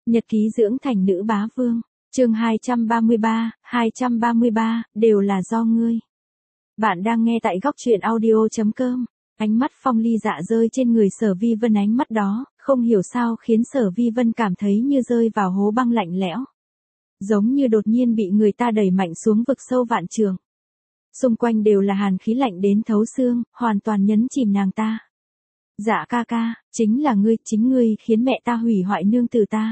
Nhật ký dưỡng thành nữ bá vương, chương 233, đều là do ngươi. Bạn đang nghe tại góc truyện audio.com. Ánh mắt Phong Ly Dạ rơi trên người Sở Vi Vân, ánh mắt đó, không hiểu sao khiến Sở Vi Vân cảm thấy như rơi vào hố băng lạnh lẽo. Giống như đột nhiên bị người ta đẩy mạnh xuống vực sâu vạn trường. Xung quanh đều là hàn khí lạnh đến thấu xương, hoàn toàn nhấn chìm nàng ta. Dạ ca ca, chính ngươi khiến mẹ ta hủy hoại nương tử ta.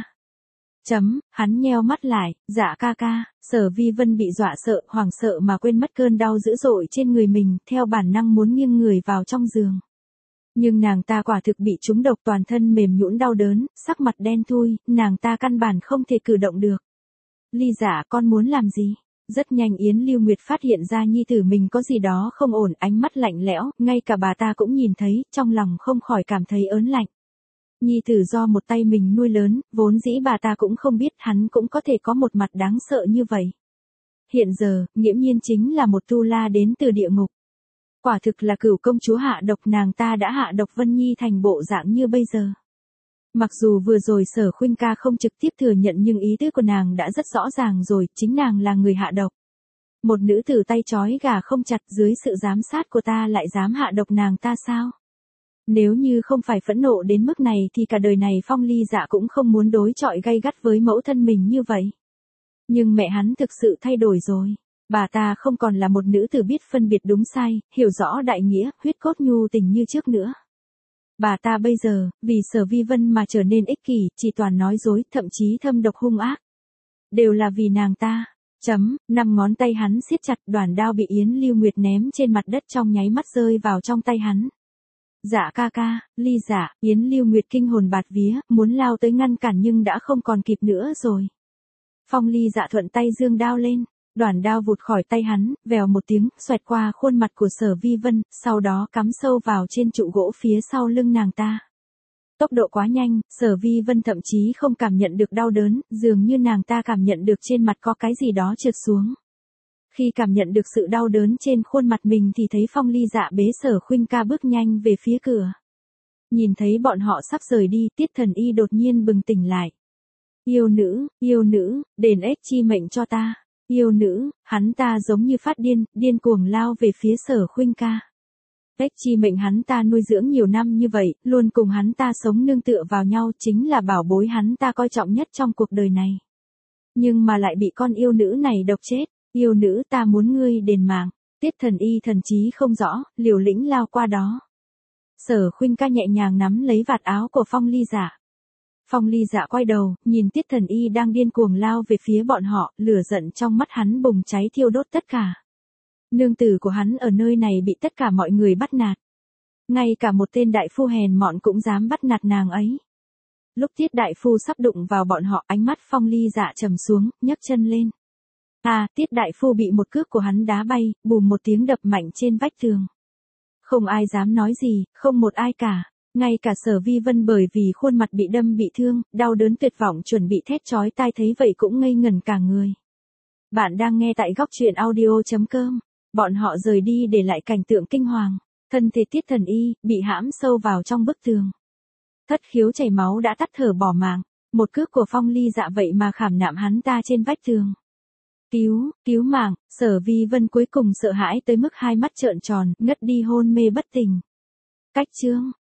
Hắn nheo mắt lại, dạ ca ca, Sở Vi Vân bị dọa sợ, hoảng sợ mà quên mất cơn đau dữ dội trên người mình, theo bản năng muốn nghiêng người vào trong giường. Nhưng nàng ta quả thực bị trúng độc, toàn thân mềm nhũn đau đớn, sắc mặt đen thui, nàng ta căn bản không thể cử động được. Ly Dạ, con muốn làm gì? Rất nhanh Yến Lưu Nguyệt phát hiện ra nhi tử mình có gì đó không ổn, ánh mắt lạnh lẽo, ngay cả bà ta cũng nhìn thấy, trong lòng không khỏi cảm thấy ớn lạnh. Nhi tử do một tay mình nuôi lớn, vốn dĩ bà ta cũng không biết hắn cũng có thể có một mặt đáng sợ như vậy. Hiện giờ, nghiễm nhiên chính là một tu la đến từ địa ngục. Quả thực là Cửu công chúa hạ độc, nàng ta đã hạ độc Vân Nhi thành bộ dạng như bây giờ. Mặc dù vừa rồi Sở Khuynh ca không trực tiếp thừa nhận, nhưng ý tứ của nàng đã rất rõ ràng rồi, chính nàng là người hạ độc. Một nữ tử tay trói gà không chặt, dưới sự giám sát của ta lại dám hạ độc nàng ta sao? Nếu như không phải phẫn nộ đến mức này thì cả đời này Phong Ly Dạ cũng không muốn đối chọi gay gắt với mẫu thân mình như vậy. Nhưng mẹ hắn thực sự thay đổi rồi. Bà ta không còn là một nữ tử biết phân biệt đúng sai, hiểu rõ đại nghĩa, huyết cốt nhu tình như trước nữa. Bà ta bây giờ, vì Sở Vi Vân mà trở nên ích kỷ, chỉ toàn nói dối, thậm chí thâm độc hung ác. Đều là vì nàng ta. Năm ngón tay hắn siết chặt, đoàn đao bị Yến Lưu Nguyệt ném trên mặt đất trong nháy mắt rơi vào trong tay hắn. Dạ ca ca, Ly Dạ, Yến Lưu Nguyệt kinh hồn bạt vía, muốn lao tới ngăn cản nhưng đã không còn kịp nữa rồi. Phong Ly Dạ thuận tay giương đao lên, đoàn đao vụt khỏi tay hắn, vèo một tiếng, xoẹt qua khuôn mặt của Sở Vi Vân, sau đó cắm sâu vào trên trụ gỗ phía sau lưng nàng ta. Tốc độ quá nhanh, Sở Vi Vân thậm chí không cảm nhận được đau đớn, dường như nàng ta cảm nhận được trên mặt có cái gì đó trượt xuống. Khi cảm nhận được sự đau đớn trên khuôn mặt mình thì thấy Phong Ly Dạ bế Sở Khuynh ca bước nhanh về phía cửa. Nhìn thấy bọn họ sắp rời đi, Tiết Thần Y đột nhiên bừng tỉnh lại. Yêu nữ, đền ếch chi mệnh cho ta. Yêu nữ, hắn ta giống như phát điên cuồng lao về phía Sở Khuynh ca. Ếch chi mệnh hắn ta nuôi dưỡng nhiều năm như vậy, luôn cùng hắn ta sống nương tựa vào nhau, chính là bảo bối hắn ta coi trọng nhất trong cuộc đời này. Nhưng mà lại bị con yêu nữ này độc chết. Yêu nữ, ta muốn ngươi đền mạng. Tiết Thần Y thần trí không rõ, liều lĩnh lao qua đó. Sở Khuynh ca nhẹ nhàng nắm lấy vạt áo của Phong Ly Dạ. Phong Ly Dạ quay đầu, nhìn Tiết Thần Y đang điên cuồng lao về phía bọn họ, lửa giận trong mắt hắn bùng cháy thiêu đốt tất cả. Nương tử của hắn ở nơi này bị tất cả mọi người bắt nạt. Ngay cả một tên đại phu hèn mọn cũng dám bắt nạt nàng ấy. Lúc Tiết đại phu sắp đụng vào bọn họ, ánh mắt Phong Ly Dạ trầm xuống, nhấc chân lên. Tiết đại phu bị một cước của hắn đá bay, bùm một tiếng đập mạnh trên vách tường. Không ai dám nói gì, không một ai cả. Ngay cả Sở Vi Vân bởi vì khuôn mặt bị đâm bị thương, đau đớn tuyệt vọng chuẩn bị thét chói tai thấy vậy cũng ngây ngẩn cả người. Bạn đang nghe tại góc truyện audio.com. Bọn họ rời đi để lại cảnh tượng kinh hoàng. Thân thể Tiết Thần Y bị hãm sâu vào trong bức tường. Thất khiếu chảy máu đã tắt thở bỏ mạng. Một cước của Phong Ly Dạ vậy mà khảm nạm hắn ta trên vách tường. Cứu mạng, Sở Vi Vân cuối cùng sợ hãi tới mức hai mắt trợn tròn, ngất đi hôn mê bất tỉnh. Cách chương